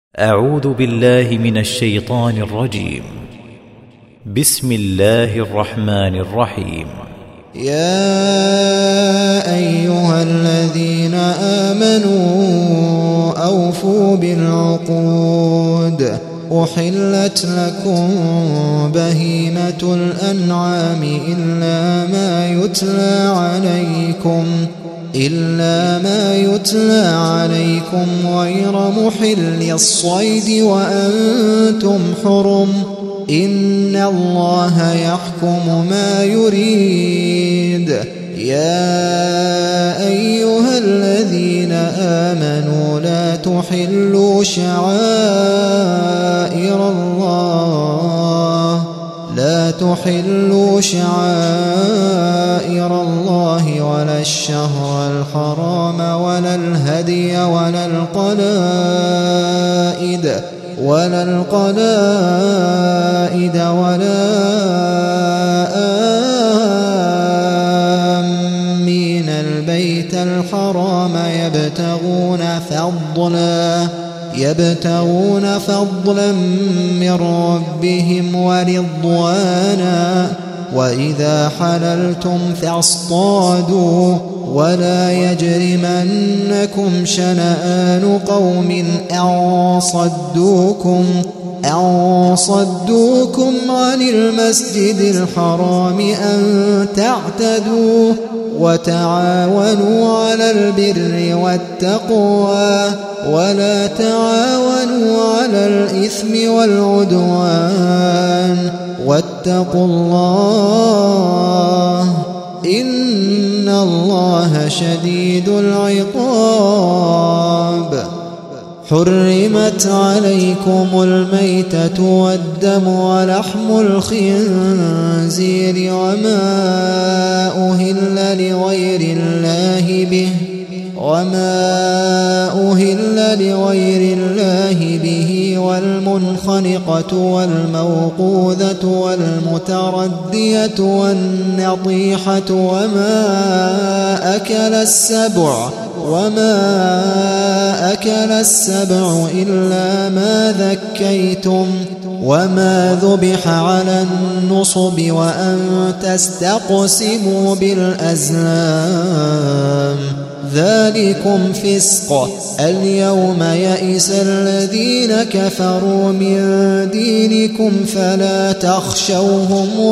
أعوذ بالله من الشيطان الرجيم. بسم الله الرحمن الرحيم. يا أيها الذين آمنوا أوفوا بالعقود أحلت لكم بهيمة الأنعام إلا ما يتلى عليكم غير محل الصيد وأنتم حرم إن الله يحكم ما يريد. يا أيها الذين آمنوا لا تحلوا شعائر الله ولا الشهر الحرام ولا الهدي ولا القلائد ولا آمين البيت الحرام يبتغون فضلا من ربهم ورضوانا وإذا حللتم فاصطادوا ولا يجرمنكم شنآن قوم أن صدوكم عن المسجد الحرام أن تعتدوا وتعاونوا على البر والتقوى ولا تعاونوا على الإثم والعدوان واتقوا الله إن الله شديد العقاب. حرمت عليكم الميتة والدم ولحم الخنزير وما أهل لغير الله به والمنخنقة والموقوذة والمتردية والنطيحة وما أكل السبع إلا ما ذكيتم وما ذبح على النصب وأن تستقسموا بالأزلام ذلكم فسق. اليوم يئس الذين كفروا من دينكم فلا تخشوهم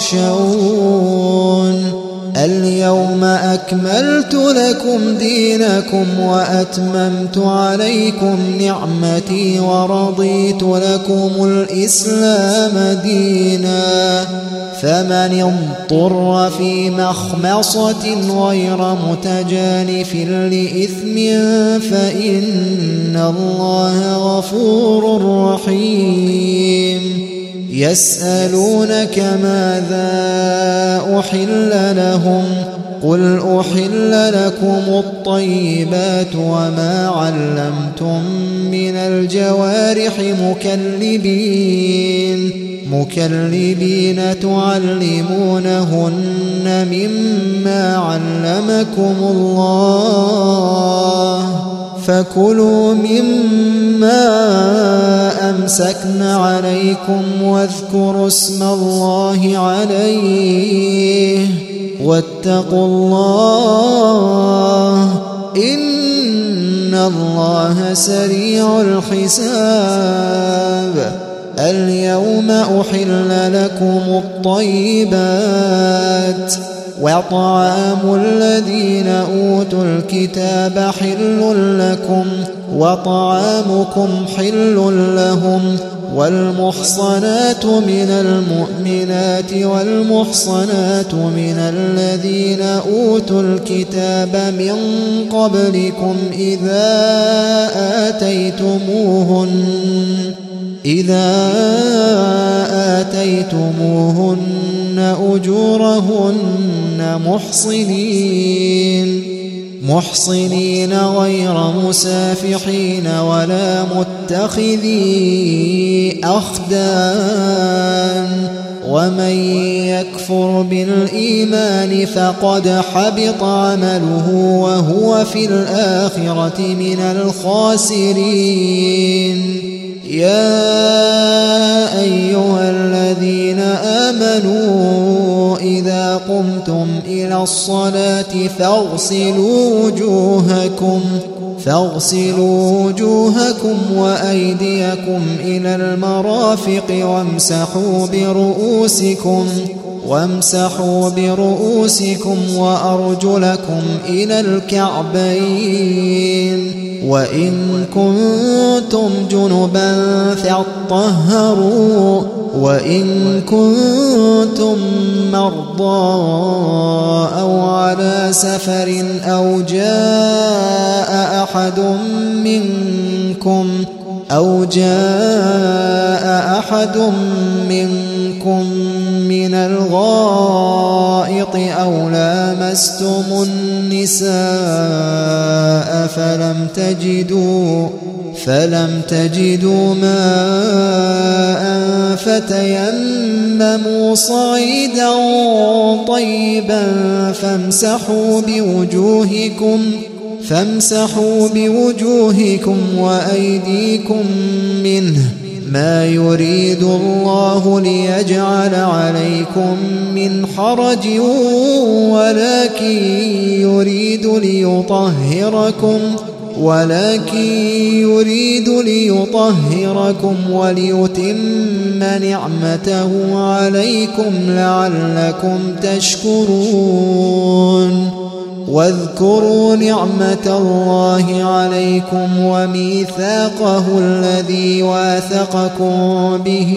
واخشون. اليوم أكملت لكم دينكم وأتممت عليكم نعمتي ورضيت لكم الإسلام دينا. فمن اضطر في مخمصة غير متجانف لإثم فإن الله غفور رحيم. يسألونك ماذا أحل لهم قل أحل لكم الطيبات وما علمتم من الجوارح مكلبين تعلمونهن مما علمكم الله فكلوا مما أمسكن عليكم واذكروا اسم الله عليه واتقوا الله إن الله سريع الحساب. اليوم أحل لكم الطيبات وطعام الذين أوتوا الكتاب حل لكم وطعامكم حل لهم والمحصنات من المؤمنات والمحصنات من الذين أوتوا الكتاب من قبلكم إذا آتيتموهن أجورهن محصنين غير مسافحين ولا متخذي أخدان ومن يكفر بالإيمان فقد حبط عمله وهو في الآخرة من الخاسرين يا أيها الذين آمنوا إذا قمتم إلى الصلاة فاغسلوا وجوهكم وأيديكم إلى المرافق وامسحوا برؤوسكم وأرجلكم إلى الكعبين وإن كنتم جنبا فاطهروا وإن كنتم مرضى أو على سفر أو جاء أحد منكم من الغائط أو لامستم النساء فلم تجدوا ماء فتيمموا صعيدا طيبا فامسحوا بوجوهكم وأيديكم منه ما يريد الله ليجعل عليكم من حرج ولكن يريد ليطهركم وليتم نعمته عليكم لعلكم تشكرون واذكروا نعمة الله عليكم وميثاقه الذي واثقكم به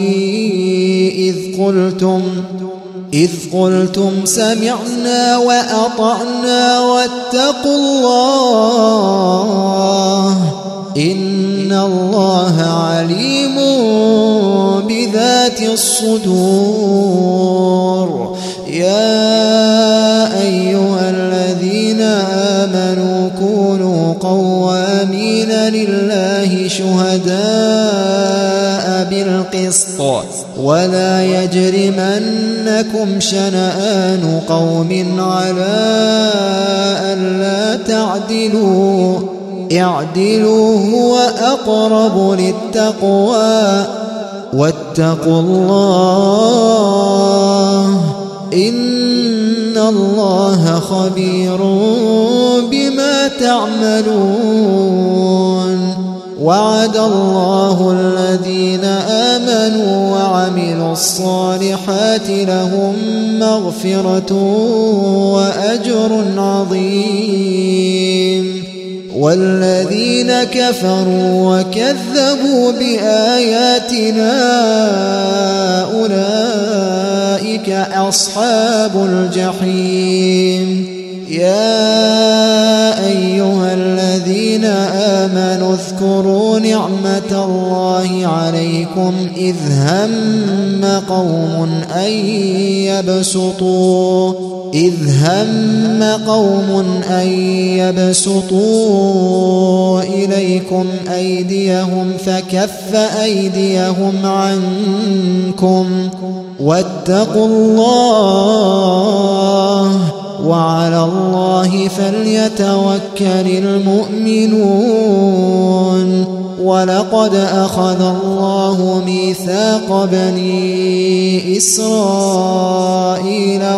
إذ قلتم سمعنا وأطعنا واتقوا الله إن الله عليم بذات الصدور يا أيها الذين آمنوا كونوا قوامين لله شهداء بالقسط ولا يجرمنكم شنآن قوم على ألا تعدلوا اعدلوا هو أقرب للتقوى واتقوا الله إن الله خبير بما تعملون وعد الله الذين آمنوا وعملوا الصالحات لهم مغفرة وأجر عظيم والذين كفروا وكذبوا بآياتنا أولئك أصحاب الجحيم يا أيها الذين آمنوا اذكروا نعمة الله عليكم إذ هم قوم أن يبسطوا إليكم أيديهم فكف أيديهم عنكم واتقوا الله وعلى الله فليتوكل المؤمنون ولقد أخذ الله ميثاق بني إسرائيل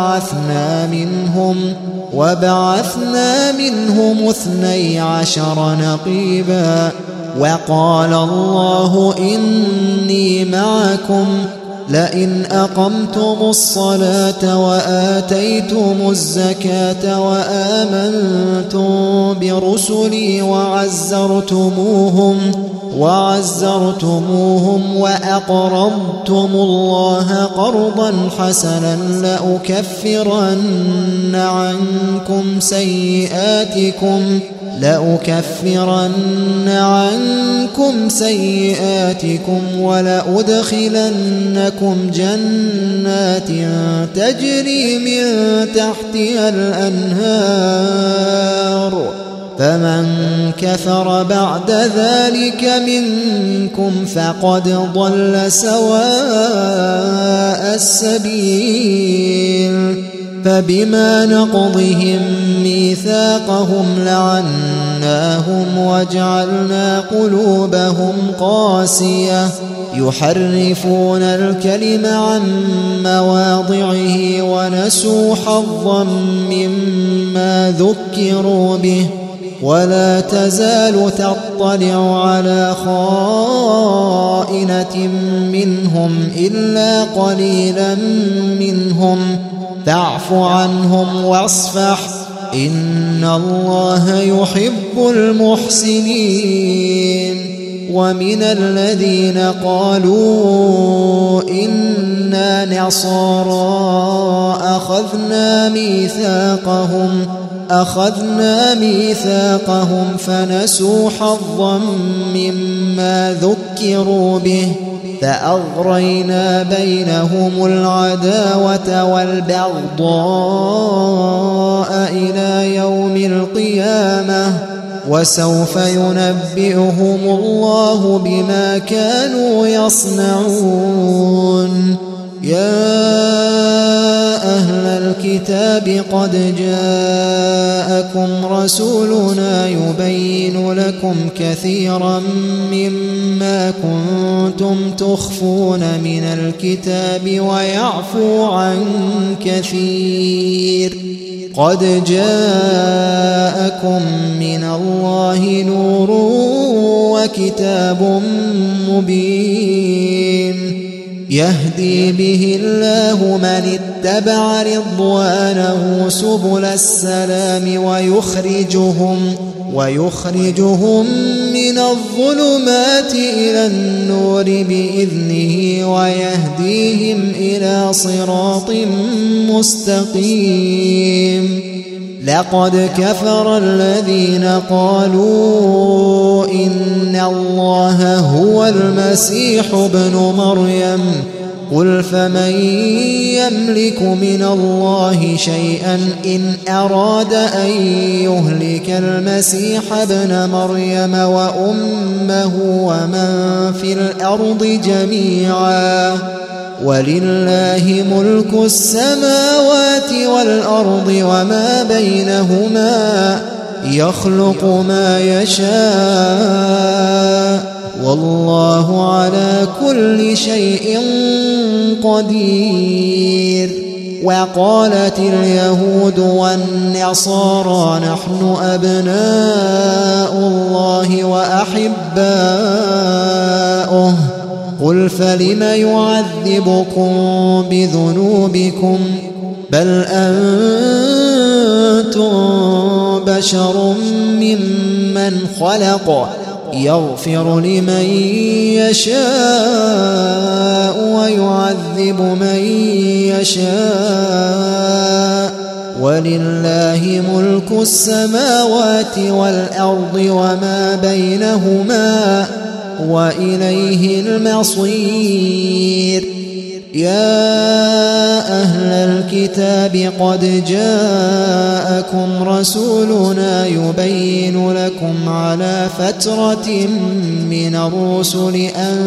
وبعثنا منهم 12 نقيبا وقال الله إني معكم لئن أقمتم الصلاة وآتيتم الزكاة وآمنتم برسلي وعزرتموهم وأقرضتم الله قرضا حسنا لأكفرن عنكم سيئاتكم ولأدخلنكم جنات تجري من تحتها الأنهار فمن كفر بعد ذلك منكم فقد ضل سواء السبيل فبما نقضهم ميثاقهم لعناهم وجعلنا قلوبهم قاسية يحرفون الكلم عن مواضعه ونسوا حظا مما ذكروا به ولا تزال تطلع على خائنة منهم إلا قليلا منهم فاعف عنهم واصفح إن الله يحب المحسنين. ومن الذين قالوا إنا نصارى أخذنا ميثاقهم فنسوا حظا مما ذكروا به فأغرينا بينهم العداوة والبغضاء إلى يوم القيامة وسوف ينبئهم الله بما كانوا يصنعون. يا أهل الكتاب قد جاءكم رسولنا يبين لكم كثيرا مما كنتم تخفون من الكتاب ويعفو عن كثير. قد جاءكم من الله نور وكتاب مبين يهدي به الله من اتبع رضوانه سبل السلام ويخرجهم من الظلمات إلى النور بإذنه ويهديهم إلى صراط مستقيم. لقد كفر الذين قالوا إن الله هو المسيح ابن مريم قل فمن يملك من الله شيئا إن أراد أن يهلك المسيح ابن مريم وأمه ومن في الأرض جميعا ولله ملك السماوات والأرض وما بينهما يخلق ما يشاء والله على كل شيء قدير. وقالت اليهود والنصارى نحن أبناء الله وأحباؤه قل فلم يعذبكم بذنوبكم بل أنتم بشر ممن خلق يغفر لمن يشاء ويعذب من يشاء ولله ملك السماوات والأرض وما بينهما وإليه المصير. يا أهل الكتاب قد جاءكم رسولنا يبين لكم على فترة من الرسل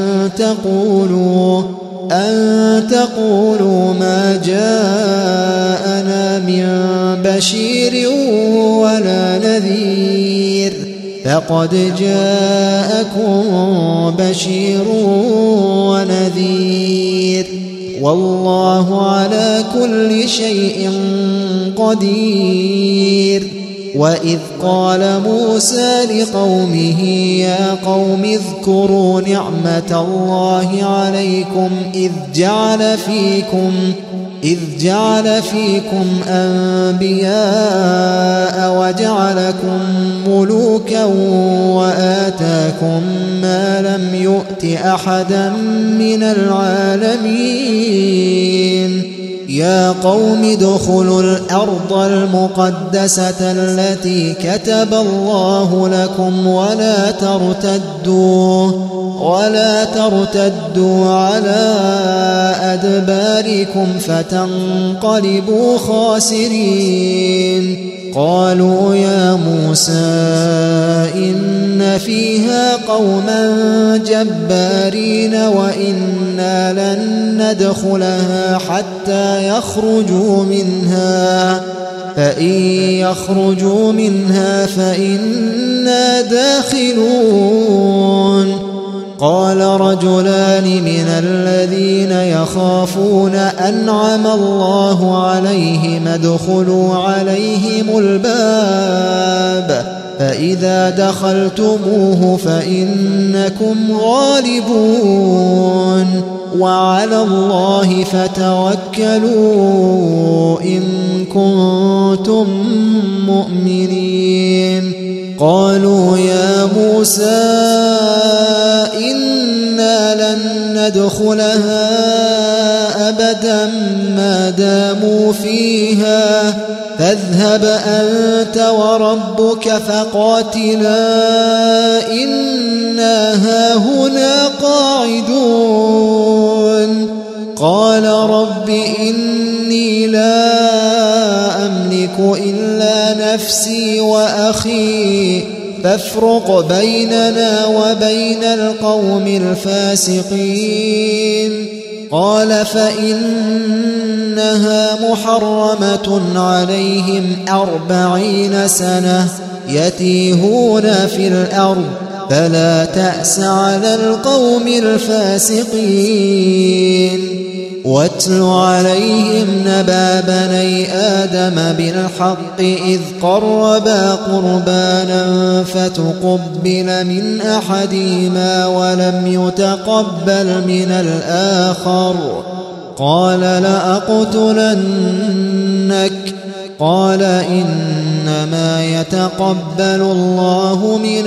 أن تقولوا ما جاءنا من بشير ولا نذير فقد جاءكم بشير ونذير والله على كل شيء قدير. وإذ قال موسى لقومه يا قوم اذكروا نعمة الله عليكم إذ جعل فيكم أنبياء وجعلكم ملوكا وآتاكم ما لم يؤت أحدا من العالمين. يا قوم ادخلوا الأرض المقدسة التي كتب الله لكم ولا ترتدوا على أدباركم فتنقلبوا خاسرين. قالوا يا موسى إن فيها قوما جبارين وإنا لن ندخلها حتى يخرجوا منها فإن يخرجوا منها فإنا داخلون. قال رجلان من الذين يخافون أنعم الله عليهم ادخلوا عليهم الباب فإذا دخلتموه فإنكم غالبون وعلى الله فتوكلوا إن كنتم مؤمنين. قالوا يا موسى إنا لن ندخلها أبدا ما داموا فيها فاذهب أنت وربك فقاتلا إنا هاهنا قاعدون. قال رب إني لا أملك إلا نفسي وأخي فافرق بيننا وبين القوم الفاسقين. قال فإنها محرمة عليهم 40 سنة يتيهون في الأرض فلا تأس على القوم الفاسقين. واتل عليهم نبأ بني آدم بالحق إذ قربا قربانا فتقبل من أحدهما ولم يتقبل من الآخر قال لأقتلنك. قال إنما يتقبل الله من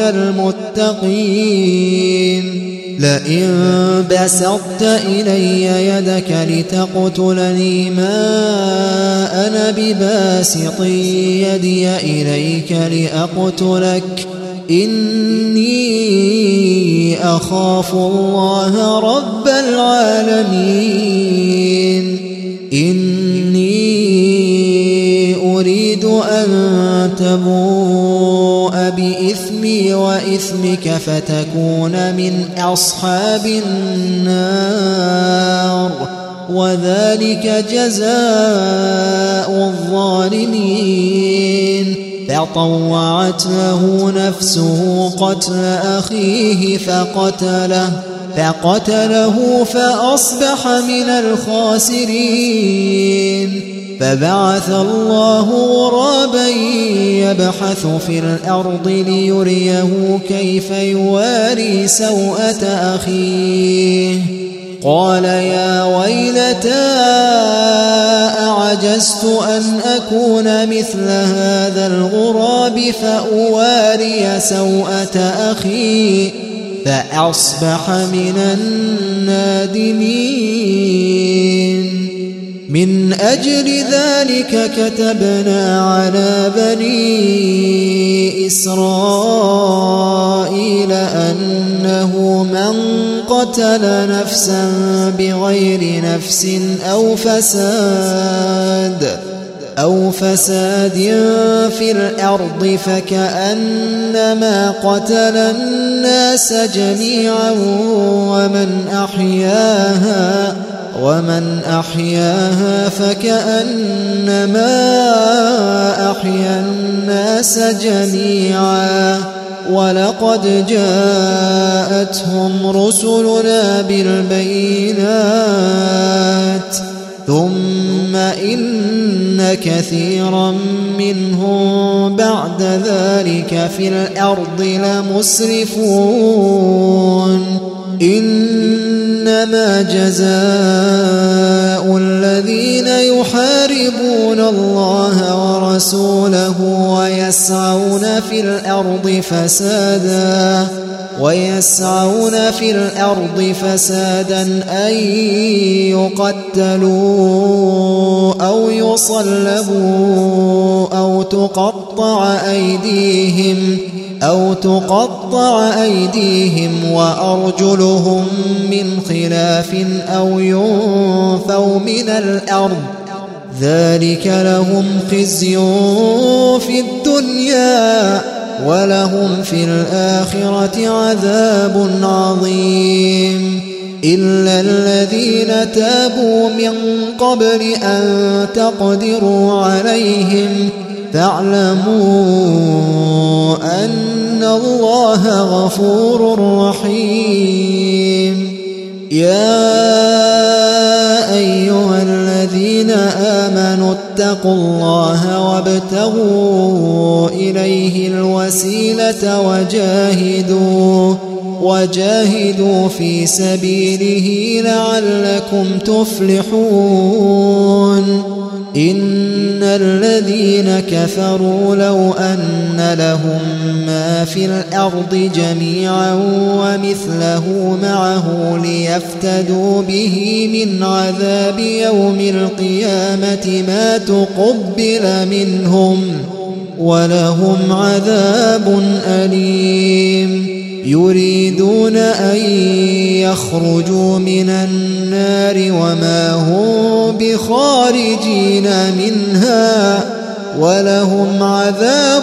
المتقين. لئن بسطت إلي يدك لتقتلني ما أنا بباسط يدي إليك لأقتلك إني أخاف الله رب العالمين. إني أريد أن تبوء بإثمي وإثمك فتكون من أصحاب النار وذلك جزاء الظالمين. فطوعت له نفسه قتل أخيه فقتله فأصبح من الخاسرين. فبعث الله غرابا يبحث في الأرض ليريه كيف يواري سوءة أخيه. قال يا ويلتى أعجزت أن أكون مثل هذا الغراب فأواري سوءة أخي فأصبح من النادمين. من أجل ذلك كتبنا على بني إسرائيل أنه من قتل نفسا بغير نفس أو فساد في الأرض فكأنما قتل الناس جميعا ومن أحياها فكأنما أحيا الناس جميعا. ولقد جاءتهم رسلنا بالبينات ثم إن كثيرا منهم بعد ذلك في الأرض لمسرفون. إنما جزاء الذين يحاربون الله ورسوله ويسعون في الأرض فسادا أن يقتلوا أو يصلبوا أو تقطع أيديهم وأرجلهم من خلاف أو ينفوا من الأرض ذلك لهم خزي في الدنيا ولهم في الآخرة عذاب عظيم. إلا الذين تابوا من قبل أن تقدروا عليهم فاعلموا أن الله غفور رحيم. يا أيها الذين آمنوا اتقوا الله وابتغوا إليه الوسيلة وجاهدوا في سبيله لعلكم تفلحون. إن الذين كفروا لو أن لهم ما في الأرض جميعا ومثله معه ليفتدوا به من عذاب يوم القيامة ما تقبل منهم ولهم عذاب أليم. يريدون أن يخرجوا من النار وما هم بخارجين منها ولهم عذاب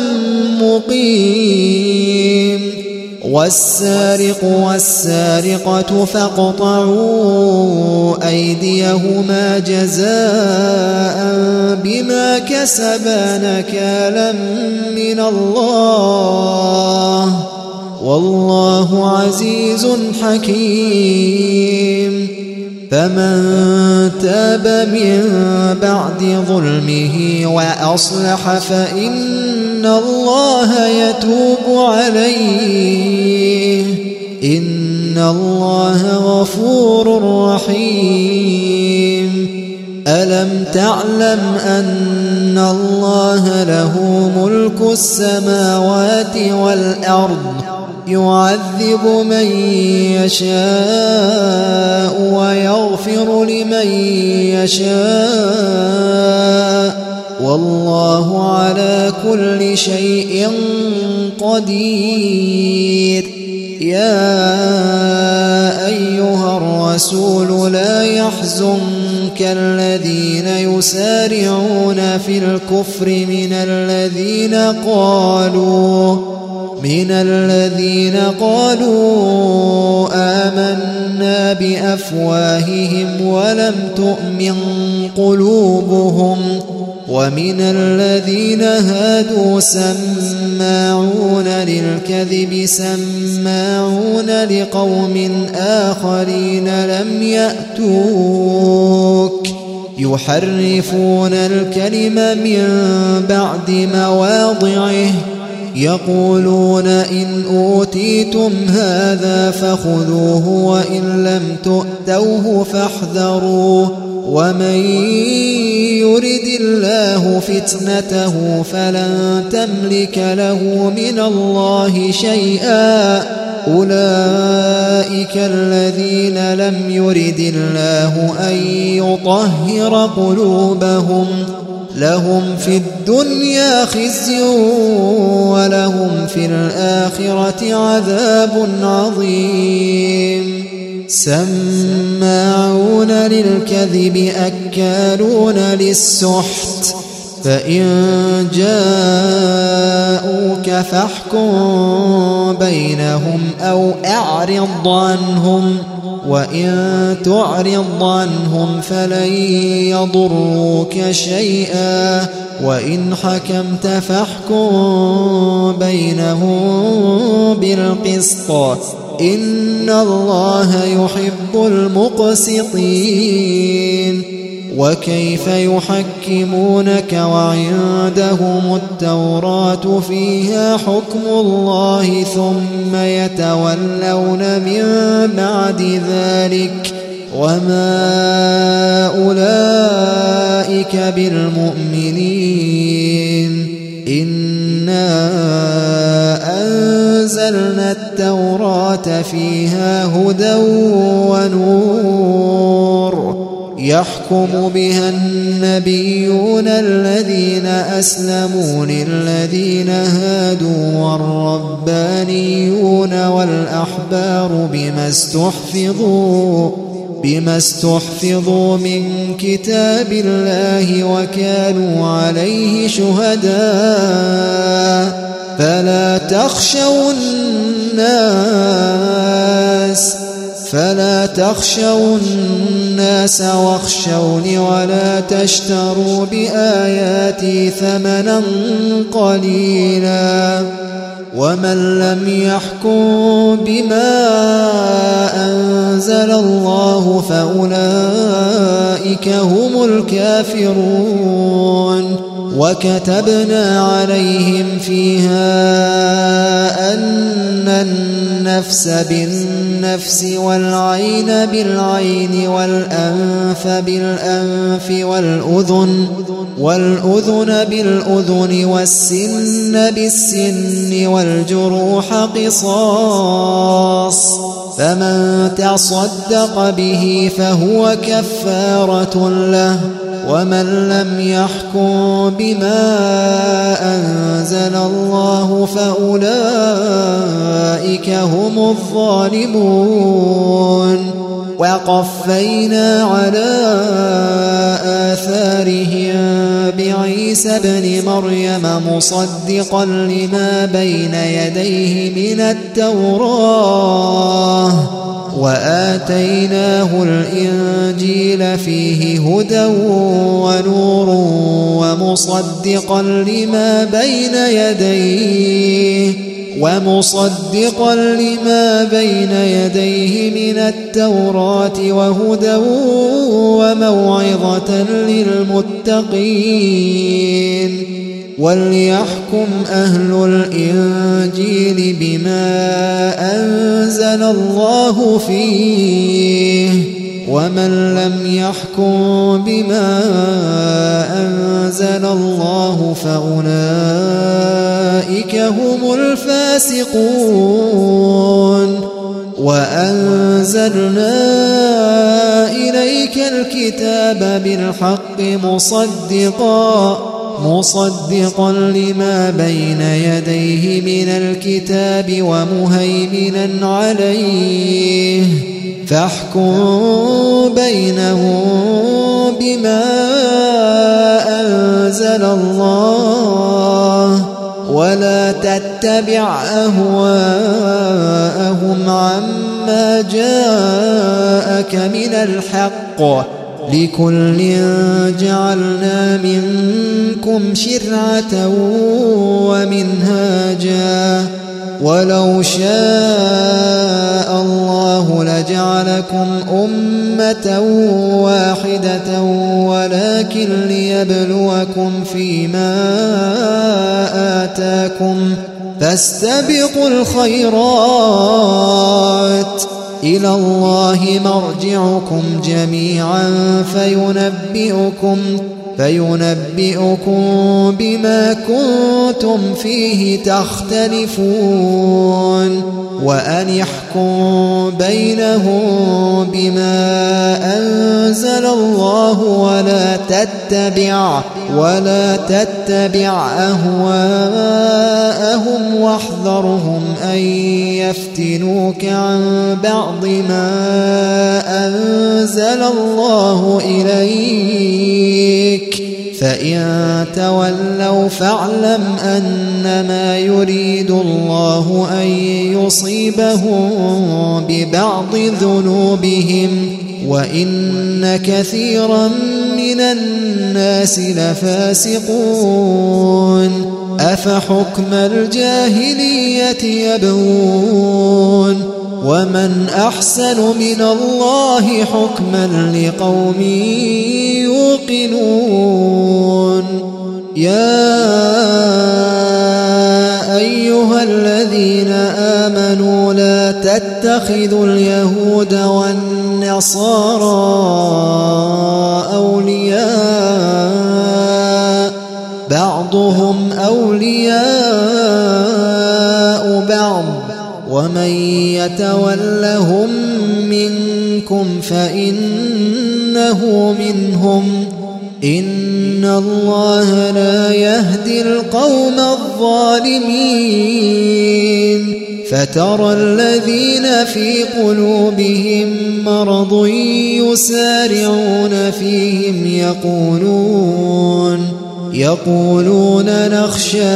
مقيم. والسارق والسارقة فاقطعوا أيديهما جزاء بما كسبا نكالا من الله والله عزيز حكيم. فمن تاب من بعد ظلمه وأصلح فإن الله يتوب عليه إن الله غفور رحيم. ألم تعلم أن الله له ملك السماوات والأرض يعذب من يشاء ويغفر لمن يشاء والله على كل شيء قدير. يا أيها الرسول لا يحزنك الذين يسارعون في الكفر من الذين قالوا آمنا بأفواههم ولم تؤمن قلوبهم ومن الذين هادوا سماعون للكذب سماعون لقوم آخرين لم يأتوك يحرفون الكلم من بعد مواضعه يقولون إن أوتيتم هذا فخذوه وإن لم تؤتوه فاحذروا ومن يرد الله فتنته فلن تملك له من الله شيئا أولئك الذين لم يرد الله أن يطهر قلوبهم لهم في الدنيا خزي ولهم في الآخرة عذاب عظيم. سماعون للكذب أكالون للسحت فإن جاءوك فاحكم بينهم أو أعرض عنهم وإن تعرض عنهم فلن يضروك شيئا وإن حكمت فاحكم بينهم بالقسط إن الله يحب المقسطين. وكيف يحكمونك وعندهم التوراة فيها حكم الله ثم يتولون من بعد ذلك وما أولئك بالمؤمنين. إنا أنزلنا التوراة فيها هدى ونور يحكم بها النبيون الذين أسلموا للذين هادوا والربانيون والأحبار بما استحفظوا من كتاب الله وكانوا عليه شهداء فلا تخشوا الناس فلا تخشوا الناس واخشوني ولا تشتروا بآياتي ثمنا قليلا ومن لم يحكم بما أنزل الله فأولئك هم الكافرون وكتبنا عليهم فيها أن النفس بالنفس والعين بالعين والأنف بالأنف والأذن بالأذن والسن بالسن والجروح قصاص فمن تصدق به فهو كفارة له ومن لم يحكم بما أنزل الله فأولئك هم الظالمون وقفينا على آثارهم بعيسى ابن مريم مصدقا لما بين يديه من التوراة وآتيناه الإنجيل فيه هدى ونور ومصدقا لما بين يديه من التوراة وهدى وموعظة للمتقين وليحكم أهل الإنجيل بما أنزل الله فيه ومن لم يحكم بما أنزل الله فأولئك هم الفاسقون وأنزلنا إليك الكتاب بالحق مصدقا لما بين يديه من الكتاب ومهيمنا عليه فاحكم بينهم بما أنزل الله ولا تتبع أهواءهم عما جاءك من الحق لكل جعلنا منكم شرعة ومنهاجا ولو شاء الله لجعلكم أمة واحدة ولكن ليبلوكم فيما آتاكم فاستبقوا الخيرات إلى الله مرجعكم جميعا فينبئكم بما كنتم فيه تختلفون وأن يحكم بينهم بما أنزل الله ولا تتبع أهواءهم واحذرهم أن يفتنوك عن بعض ما أنزل الله إليك فإن تولوا فاعلم أنما يريد الله أن يصيبهم ببعض ذنوبهم وإن كثيرا من الناس لفاسقون أفحكم الجاهلية يبغون ومن أحسن من الله حكما لقوم يوقنون يا أيها الذين آمنوا لا تتخذوا اليهود والنصارى أولياء بعضهم أولياء بعض ومن يتولهم منكم فإنه منهم إن الله لا يهدي القوم الظالمين فترى الذين في قلوبهم مرض يسارعون فيهم يقولون نخشى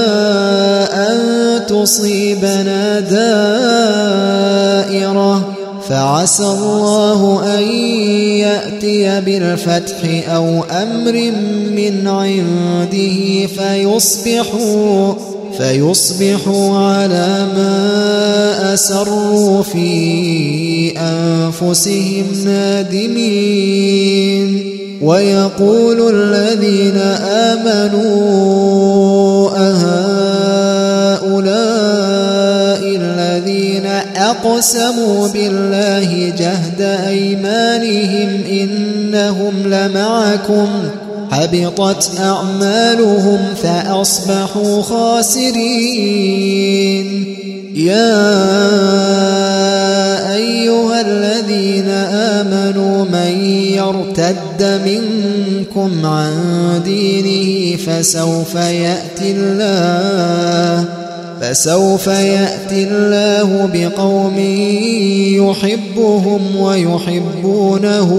أن تصيبنا دائرة فعسى الله أن يأتي بالفتح أو أمر من عنده فيصبحوا على ما أسروا في أنفسهم نادمين. ويقول الذين آمنوا أهؤلاء الذين أقسموا بالله جهد أيمانهم إنهم لمعكم حبطت أعمالهم فأصبحوا خاسرين. يا أيها الذين آمنوا من يرتد منكم عن دينه فسوف يأتي الله بقوم يحبهم ويحبونه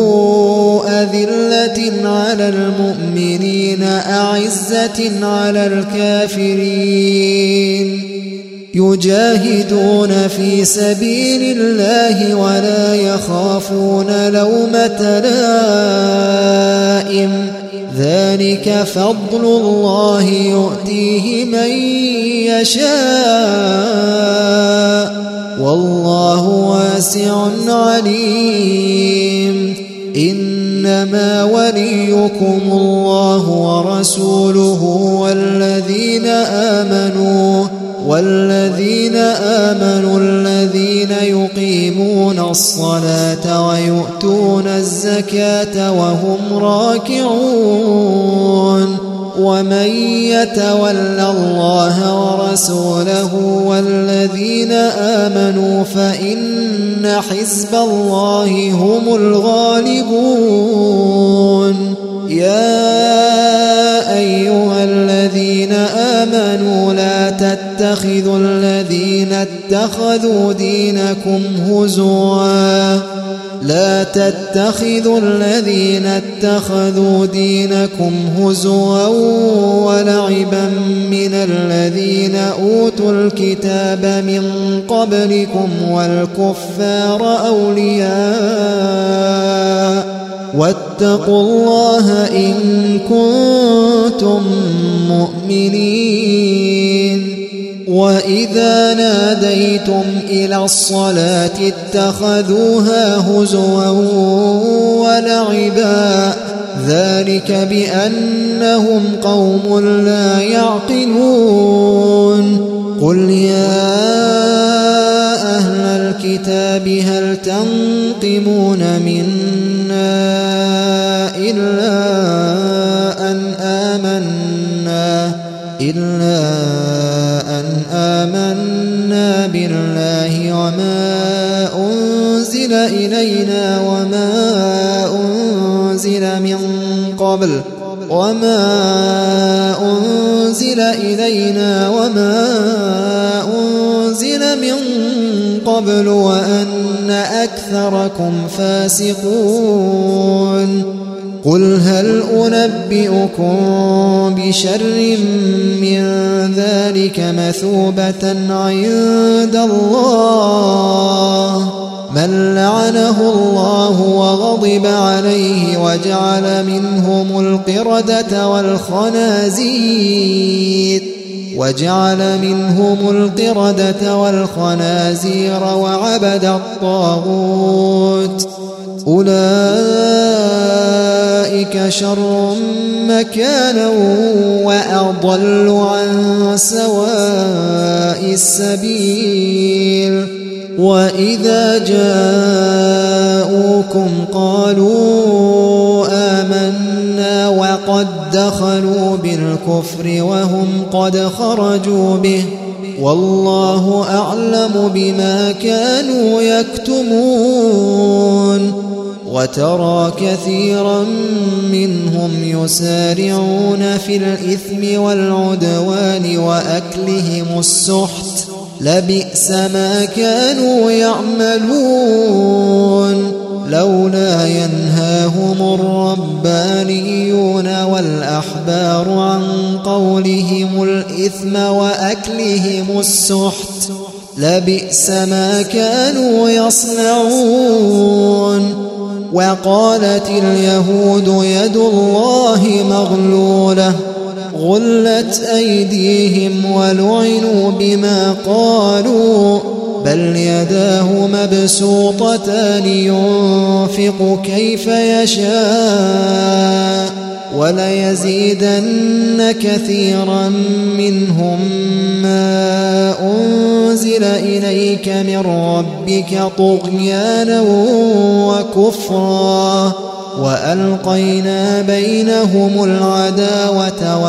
أذلة على المؤمنين أعزة على الكافرين يجاهدون في سبيل الله ولا يخافون لومة لائم ذلك فضل الله يؤتيه من يشاء والله واسع عليم. إنما وليكم الله ورسوله والذين آمنوا الذين يقيمون الصلاة ويؤتون الزكاة وهم راكعون. ومن يتول الله ورسوله والذين آمنوا فإن حزب الله هم الغالبون. يا أيها الذين آمنوا لا تتخذوا الذين اتخذوا دينكم هزوا ولعبا من الذين أوتوا الكتاب من قبلكم والكفار أولياء واتقوا الله إن كنتم مؤمنين. وإذا ناديتم إلى الصلاة اتخذوها هزوا ولعبا ذلك بأنهم قوم لا يعقلون. قل يا أهل الكتاب هل تنقمون منا إلا أن آمنا بالله وما أنزل إلينا وما أنزل من قبل وأن أكثركم فاسقون. قل هل أنبئكم بشر من ذلك مثوبة عند الله من لعنه الله وغضب عليه وجعل منهم القردة والخنازير وعبد الطاغوت أولئك شر مكانا وأضل عن سواء السبيل. وإذا جاءوكم قالوا آمنا وقد دخلوا بالكفر وهم قد خرجوا به والله أعلم بما كانوا يكتمون. وترى كثيرا منهم يسارعون في الإثم والعدوان وأكلهم السحت لبئس ما كانوا يعملون. لولا ينهاهم الربانيون والأحبار عن قولهم الإثم وأكلهم السحت لبئس ما كانوا يصنعون. وقالت اليهود يد الله مغلولة غلت أيديهم ولعنوا بما قالوا بل يداه مبسوطتان ينفق كيف يشاء وليزيدن كثيرا منهم ما أنزل إليك من ربك طغيانا وكفرا وألقينا بينهم العداوة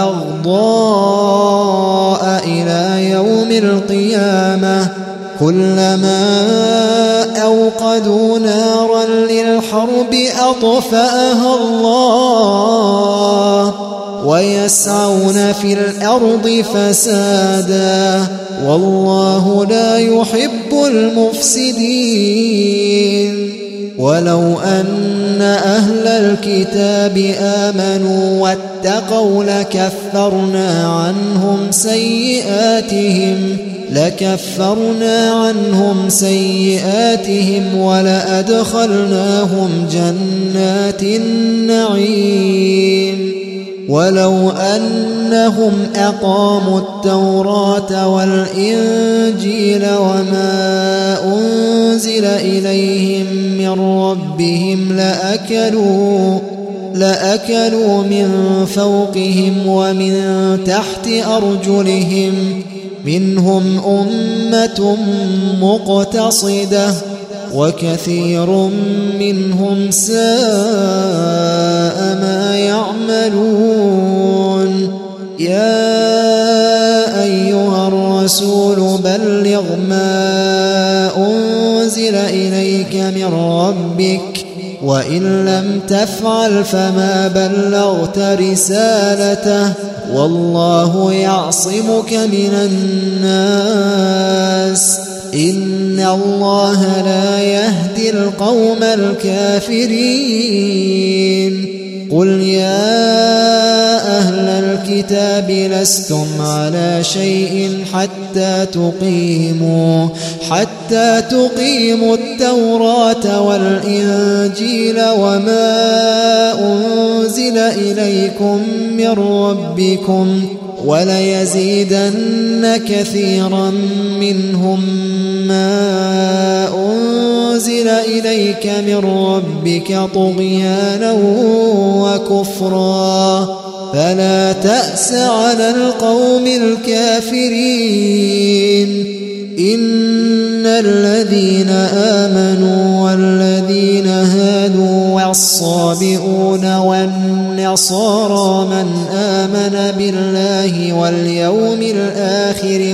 والبغضاء إلى يوم القيامة كلما أوقدوا نارا للحرب أطفأها الله ويسعون في الأرض فسادا والله لا يحب المفسدين. ولو أن أهل الكتاب آمنوا واتقوا لكفرنا عنهم سيئاتهم ولأدخلناهم جنات النعيم. ولو أنهم أقاموا التوراة والإنجيل وما أنزل إليهم من ربهم لأكلوا من فوقهم ومن تحت أرجلهم منهم أمة مقتصدة وكثير منهم ساء ما يعملون. يا أيها الرسول بلغ ما أنزل إليك من ربك وإن لم تفعل فما بلغت رسالته والله يعصمك من الناس إن الله لا يهدي القوم الكافرين. قل يا أهل الكتاب لستم على شيء حتى تقيموا التوراة والإنجيل وما أنزل إليكم من ربكم وليزيدن كثيرا منهم ما أنزل إليك من ربك طغيانا وكفرا فلا تأس على القوم الكافرين. إن الذين آمنوا والذين هادوا والصابئون والنصارى من آمن بالله واليوم الآخر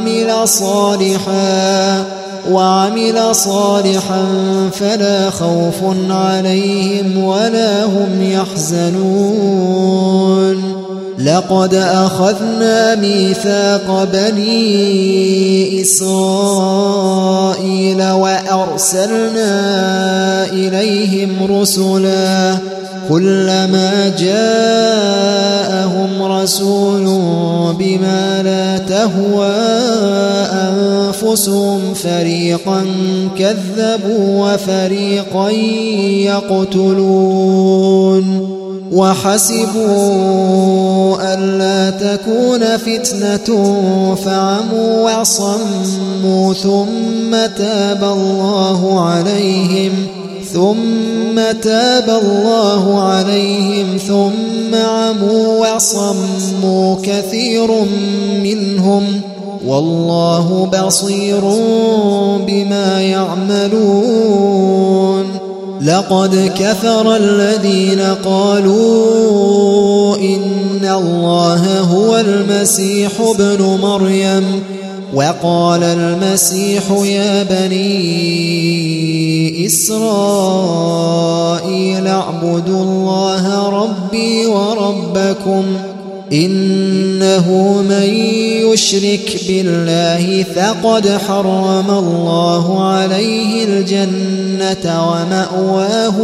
وعمل صالحا فلا خوف عليهم ولا هم يحزنون. لقد أخذنا ميثاق بني إسرائيل وأرسلنا إليهم رسلا كلما جاءهم رسول بما لا تهوى أنفسهم فريقا كذبوا وفريقا يقتلون. وحسبوا ألا تكون فتنة فعموا وصموا ثم تاب الله عليهم ثم عموا وصموا كثير منهم والله بصير بما يعملون. لقد كفر الذين قالوا إن الله هو المسيح ابن مريم وقال المسيح يا بني إسرائيل اعبدوا الله ربي وربكم إنه من يشرك بالله فقد حرم الله عليه الجنة ومأواه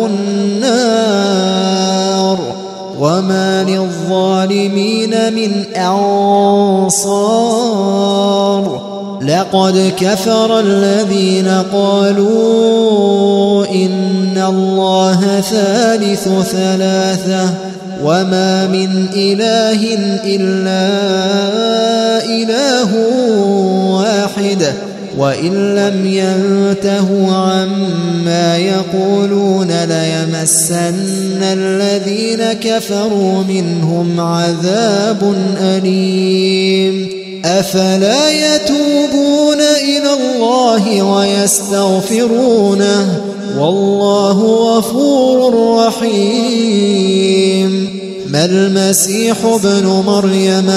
النار وما للظالمين من أنصار. لقد كفر الذين قالوا إن الله ثالث ثلاثة وما من إله إلا إله واحد وإن لم ينتهوا عما يقولون ليمسن الذين كفروا منهم عذاب أليم أفلا يتوبون إلى الله ويستغفرونه والله غفور رحيم ما المسيح ابن مريم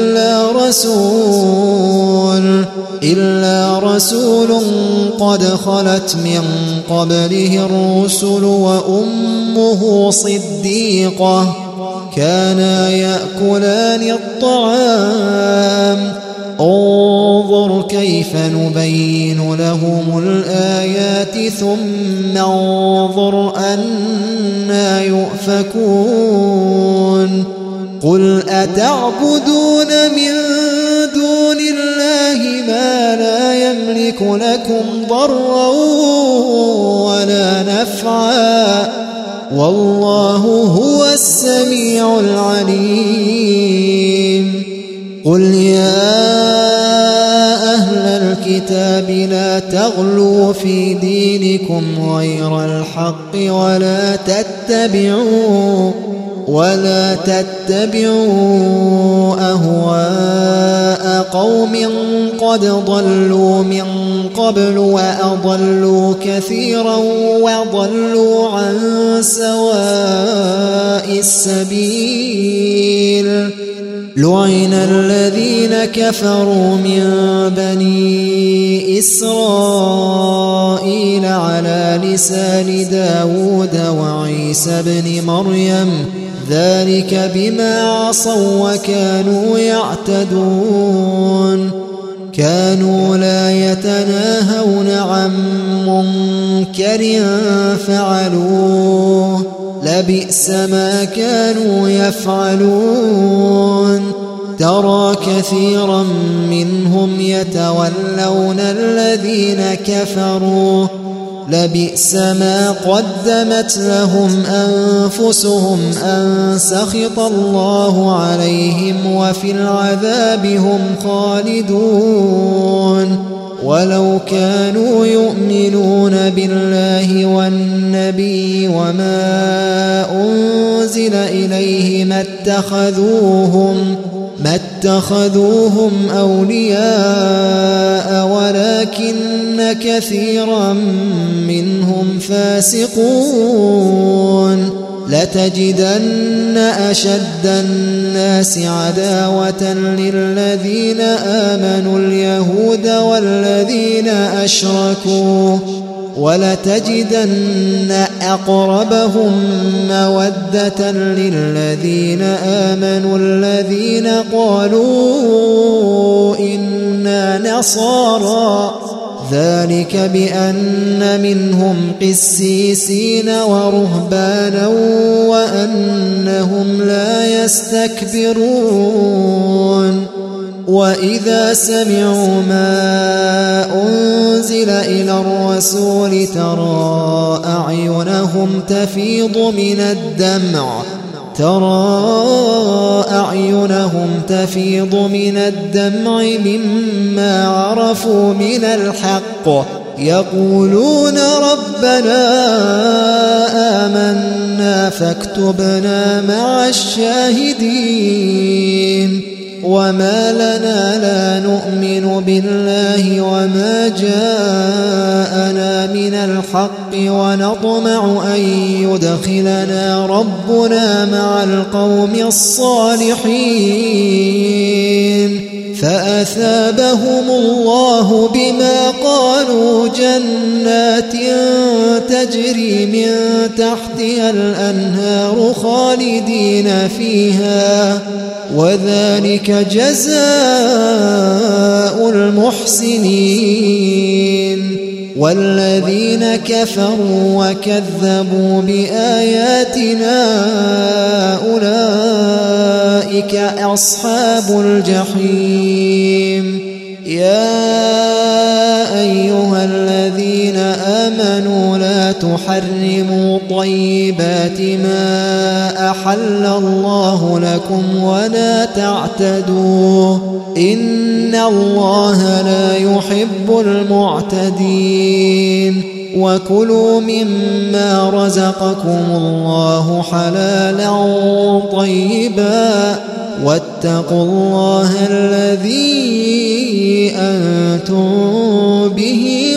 إلا رسول قد خلت من قبله الرسل وأمه صديقة كانا يأكلان الطعام انظر كيف نبين لهم الآيات ثم انظر أنا يؤفكون قل أتعبدون من دون الله ما لا يملك لكم ضرا ولا نفعا والله هو السميع العليم قل يا أهل الكتاب لا تغلوا في دينكم غير الحق ولا تتبعوا أهواء قوم قد ضلوا من قبل وأضلوا كثيرا وضلوا عن سواء السبيل لعن الذين كفروا من بني إسرائيل على لسان داود وعيسى بن مريم ذلك بما عصوا وكانوا يعتدون كانوا لا يتناهون عن منكر فعلوه لبئس ما كانوا يفعلون ترى كثيرا منهم يتولون الذين كفروا لبئس ما قدمت لهم أنفسهم أن سخط الله عليهم وفي العذاب هم خالدون ولو كانوا يؤمنون بالله والنبي وما أنزل إليه ما اتخذوهم أولياء ولكن كثيرا منهم فاسقون لتجدن أشد الناس عداوة للذين آمنوا اليهود والذين أشركوا ولتجدن أقربهم مودة للذين آمنوا الذين قالوا إنا نصارى ذلك بأن منهم قسيسين ورهبانا وأنهم لا يستكبرون وإذا سمعوا ما أنزل إلى الرسول ترى أعينهم تفيض من الدمع مما عرفوا من الحق يقولون ربنا آمنا فاكتبنا مع الشاهدين وما لنا لا نؤمن بالله وما جاءنا من الحق ونطمع أن يدخلنا ربنا مع القوم الصالحين فأثابهم الله بما قالوا جنات تجري من تحتها الأنهار خالدين فيها وذلك جزاء المحسنين والذين كفروا وكذبوا بآياتنا أولئك أصحاب الجحيم يا أيها الذين آمنوا لا تحرموا طيبات ما أحل الله لكم ولا تعتدوا إن الله لا يحب المعتدين وكلوا مما رزقكم الله حلالا طيبا واتقوا الله الذي أنتم به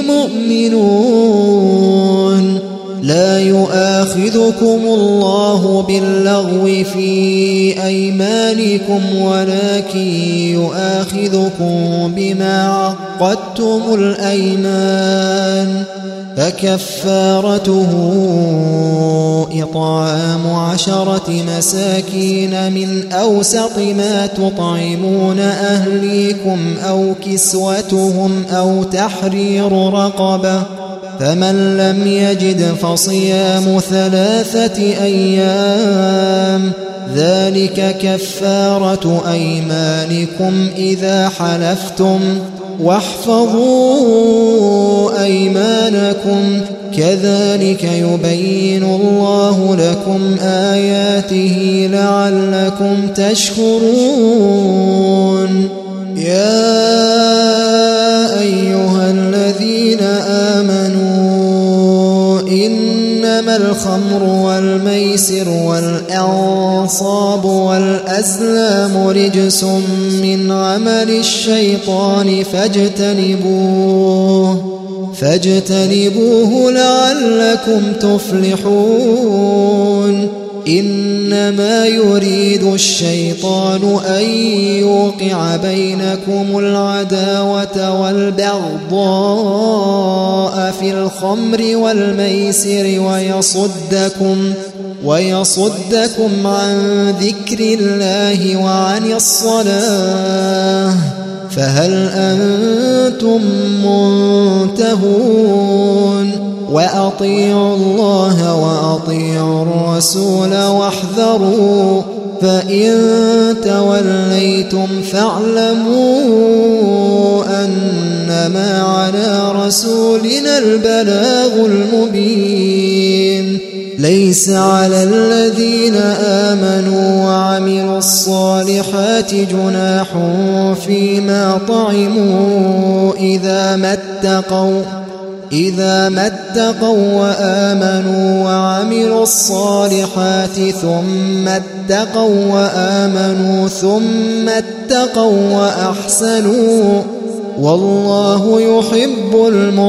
مؤمنون لا يؤاخذكم الله باللغو في أيمانكم ولكن يؤاخذكم بما عقدتم الأيمان فكفارته إطعام 10 مساكين من أوسط ما تطعمون أهليكم أو كسوتهم أو تحرير رقبة فمن لم يجد فصيام 3 أيام ذلك كفارة أيمانكم إذا حلفتم واحفظوا أيمانكم كذلك يبين الله لكم آياته لعلكم تشكرون يا أيها الذين آمنوا إنما الخمر والميسر والأنصاب والأزلام رجس من عمل الشيطان فاجتنبوه لعلكم تفلحون إنما يريد الشيطان أن يوقع بينكم العداوة والبغضاء في الخمر والميسر ويصدكم عن ذكر الله وعن الصلاة فهل أنتم منتهون وأطيعوا الله وأطيعوا الرسول واحذروا فإن توليتم فاعلموا أنما على رسولنا البلاغ المبين ليس على الذين آمنوا وعملوا الصالحات جناح فيما طعموا إذا ما اتقوا وآمنوا وعملوا الصالحات ثم اتقوا وأحسنوا والله يحب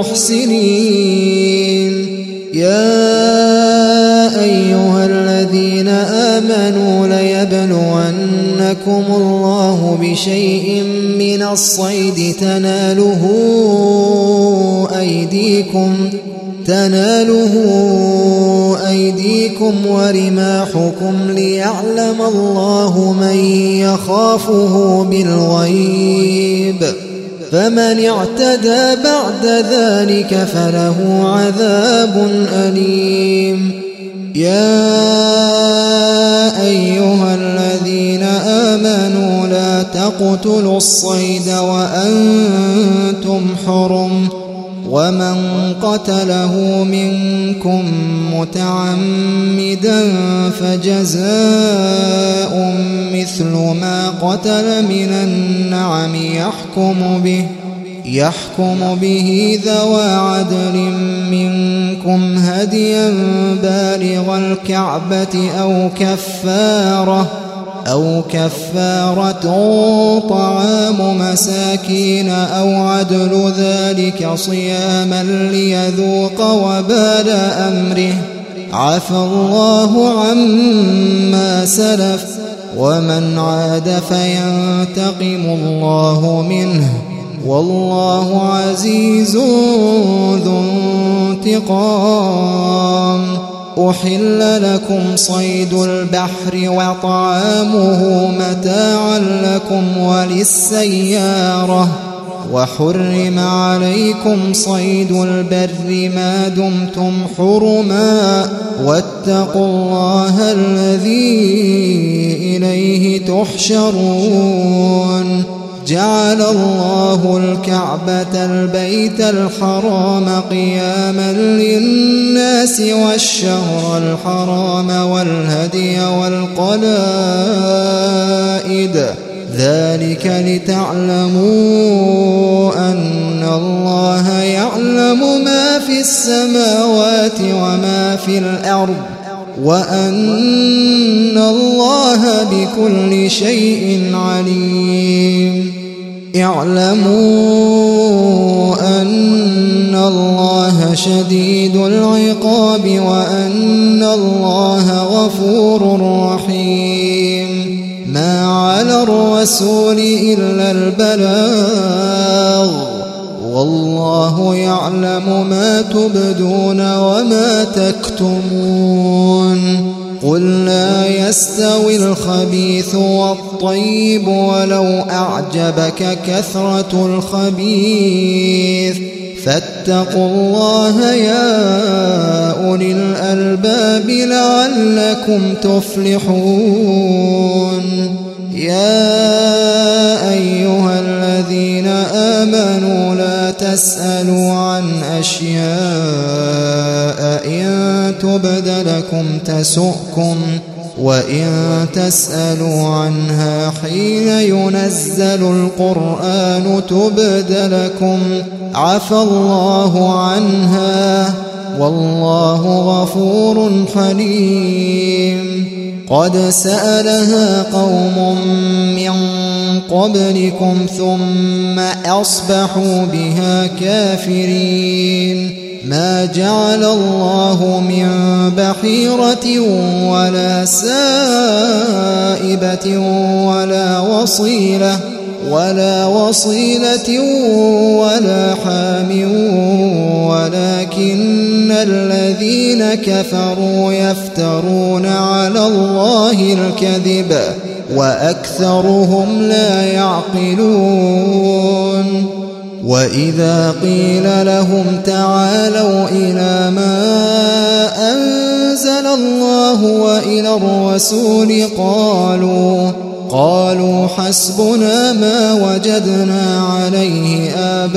المحسنين يا أيها الذين آمنوا ليبلونكم الله بشيء من الصيد تناله أيديكم ورماحكم ليعلم الله من يخافه بالغيب فمن اعتدى بعد ذلك فله عذاب أليم يا أيها الذين آمنوا لا تقتلوا الصيد وأنتم حرم ومن قتله منكم متعمدا فجزاء مثل ما قتل من النعم يحكم به ذوى عدل منكم هديا بالغ الكعبة أو كفارة طعام مساكين أو عدل ذلك صياما ليذوق وبال أمره عفى الله عما سلف ومن عاد فينتقم الله منه والله عزيز ذو انتقام أحل لكم صيد البحر وطعامه متاعا لكم وللسيارة وحرم عليكم صيد البر ما دمتم حرما واتقوا الله الذي إليه تحشرون جعل الله الكعبة البيت الحرام قياما للناس والشهر الحرام والهدي والقلائد ذلك لتعلموا أن الله يعلم ما في السماوات وما في الأرض وأن الله بكل شيء عليم اعلموا أن الله شديد العقاب وأن الله غفور رحيم ما على الرسول إلا البلاغ والله يعلم ما تبدون وما تكتمون قل لا يستوي الخبيث والطيب ولو أعجبك كثرة الخبيث فاتقوا الله يا أولي الألباب لعلكم تفلحون يا أيها الذين آمنوا لا تسألوا عن أشياء إن تبد لكم تسؤكم وإن تسألوا عنها حين ينزل القرآن تبد لكم عفى الله عنها والله غفور حليم قد سألها قوم من قبلكم ثم أصبحوا بها كافرين ما جعل الله من بحيرة ولا سائبة ولا وصيلة ولا حام ولكن الذين كفروا يفترون على الله الكذب وأكثرهم لا يعقلون وإذا قيل لهم تعالوا إلى ما أنزل الله وإلى الرسول قالوا حسبنا ما وجدنا عليه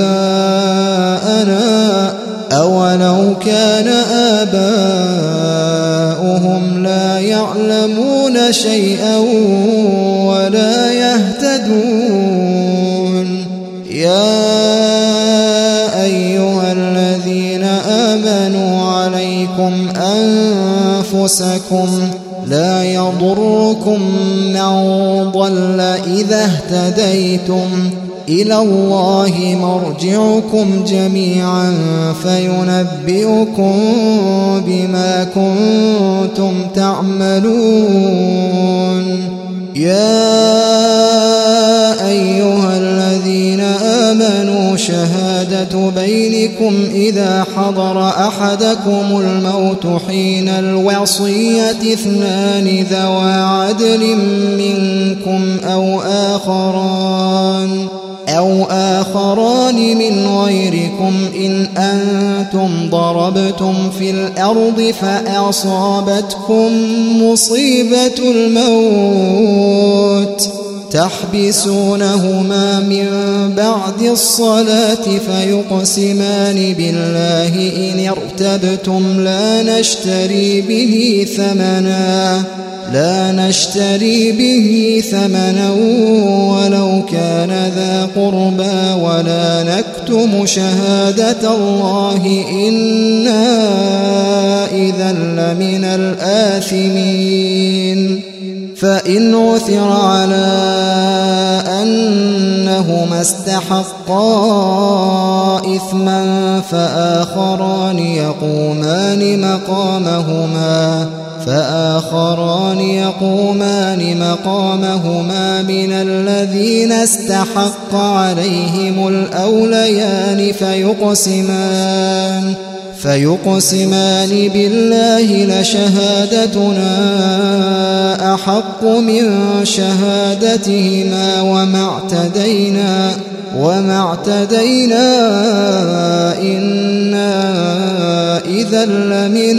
آباءنا أولو كان آباؤهم لا يعلمون شيئا ولا يهتدون يا أيها الذين آمنوا عليكم أنفسكم لا يضركم من ضل إذا اهتديتم إلى الله مرجعكم جميعا فينبئكم بما كنتم تعملون يا أيها الذين آمنوا شهادة بينكم إذا حضر أحدكم الموت حين الوصية اثنان ذوى عدل منكم أو آخران من غيركم إن أنتم ضربتم في الأرض فأصابتكم مصيبة الموت تحبسونهما من بعد الصلاة فيقسمان بالله إن ارتبتم لا نشتري به ثمنا ولو كان ذا قربى ولا نكتم شهادة الله إنا إذا لمن الآثمين فإن عثر على أنهما استحقا إثما فآخران يقومان مقامهما من الذين استحق عليهم الأوليان فيقسمان بالله لشهادتنا أحق من شهادتهما وما اعتدينا إنا إذا لمن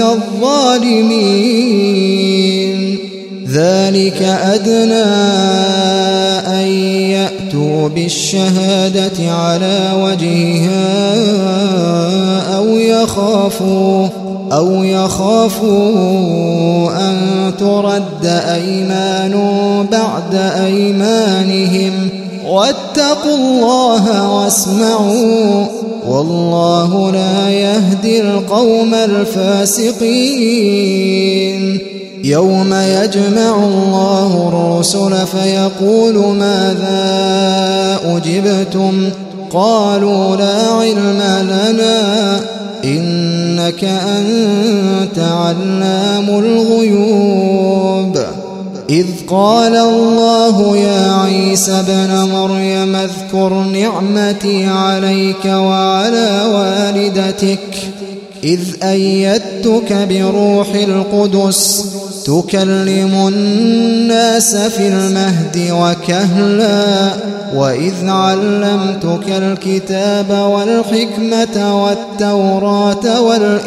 الظالمين ذلك أدنى أن يأتوا يأتوا بالشهادة على وجهها أو يخافوا أن ترد أيمان بعد أيمانهم واتقوا الله واسمعوا والله لا يهدي القوم الفاسقين. يوم يجمع الله الرسل فيقول ماذا أجبتم قالوا لا علم لنا إنك أنت علام الغيوب. إذ قال الله يا عيسى ابن مريم اذكر نعمتي عليك وعلى والدتك إذ أيدتك بروح القدس تكلم الناس في المهد وكهلا وإذ علمتك الكتاب والحكمة والتوراة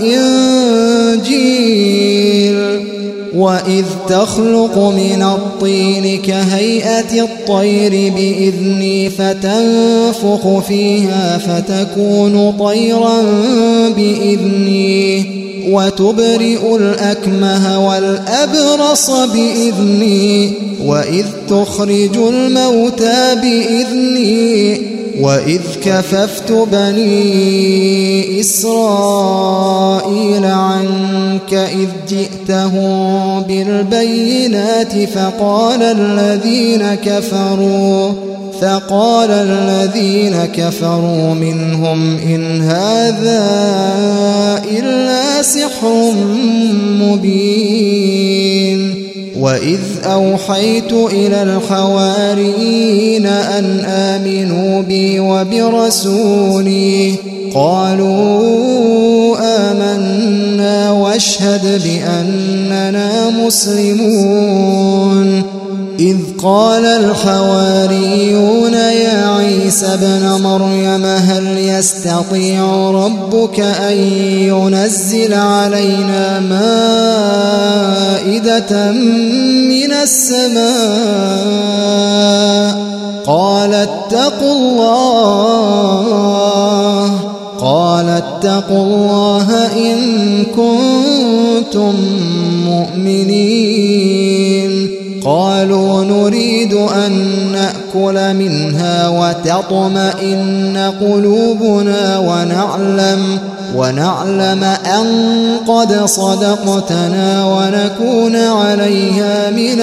والإنجيل وإذ تخلق من الطين كهيئة الطير بإذني فتنفخ فيها فتكون طيرا بإذني وتبرئ الأكمه والأبرص بإذني وإذ تخرج الموتى بإذني وإذ كففت بني إسرائيل عنك إذ جئتهم بالبينات فقال الذين كفروا منهم إن هذا إلا سحر مبين. وإذ أوحيت إلى الحواريين أن آمنوا بي وبرسولي قالوا آمنا واشهد بأننا مسلمون. إذ قال الحواريون يا عيسى ابن مريم هل يستطيع ربك أن ينزل علينا مائدة من السماء قال اتقوا الله إن كنتم مؤمنين. قالوا نريد أن نأكل منها وتطمئن قلوبنا ونعلم أن قد صدقتنا ونكون عليها من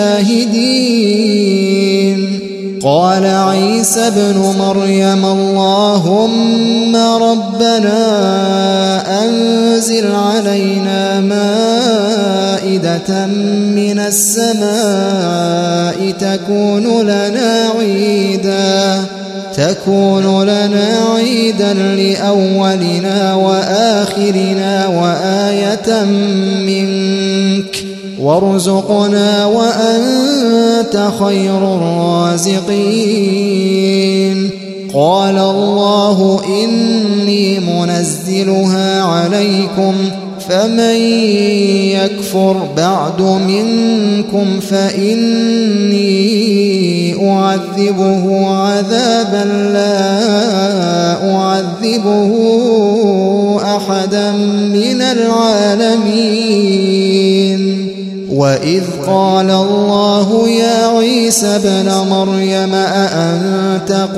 الشاهدين. قال عيسى ابن مريم اللهم ربنا أنزل علينا مائدة من السماء تكون لنا عيدا لأولنا وآخرنا وآية منك وارزقنا وأنت خير الرازقين. قال الله إني منزلها عليكم فمن يكفر بعد منكم فإني أعذبه عذابا لا أعذبه أحدا من العالمين. وإذ قال الله يا عيسى ابن مريم أأنت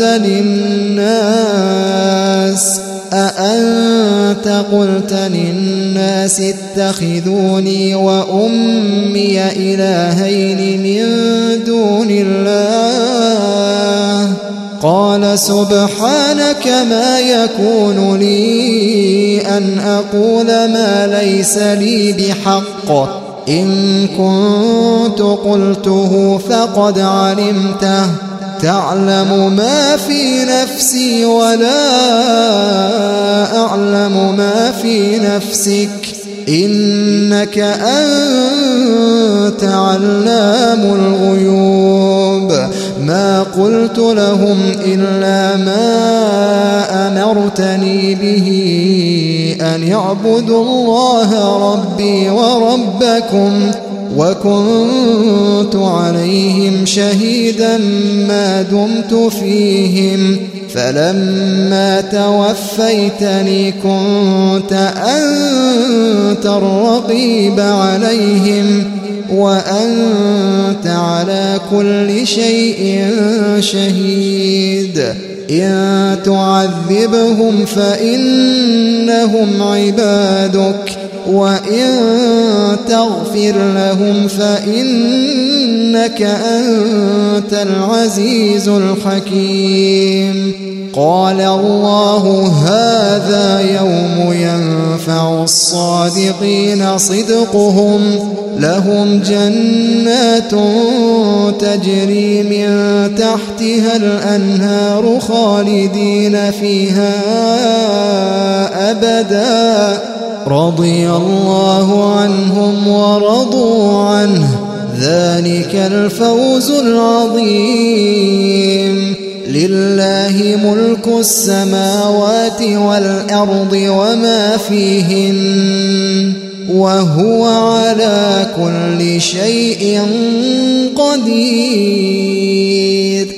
قلت للناس اتخذوني وأمي إلهين من دون الله قال سبحانك ما يكون لي أن أقول ما ليس لي بحق إن كنت قلته فقد علمته تعلم ما في نفسي ولا أعلم ما في نفسك إنك أنت علام الغيوب. ما قلت لهم إلا ما أمرتني به أن اعبدوا الله ربي وربكم وكنت عليهم شهيدا ما دمت فيهم فلما توفيتني كنت أنت الرقيب عليهم وأنت على كل شيء شهيد إن تعذبهم فإنهم عبادك وإن تغفر لهم فإنك أنت العزيز الحكيم قال الله هذا يوم ينفع الصادقين صدقهم لهم جنات تجري من تحتها الأنهار خالدين فيها أبدا رضي الله عنهم ورضوا عنه ذلك الفوز العظيم لله ملك السماوات والأرض وما فيهن وهو على كل شيء قدير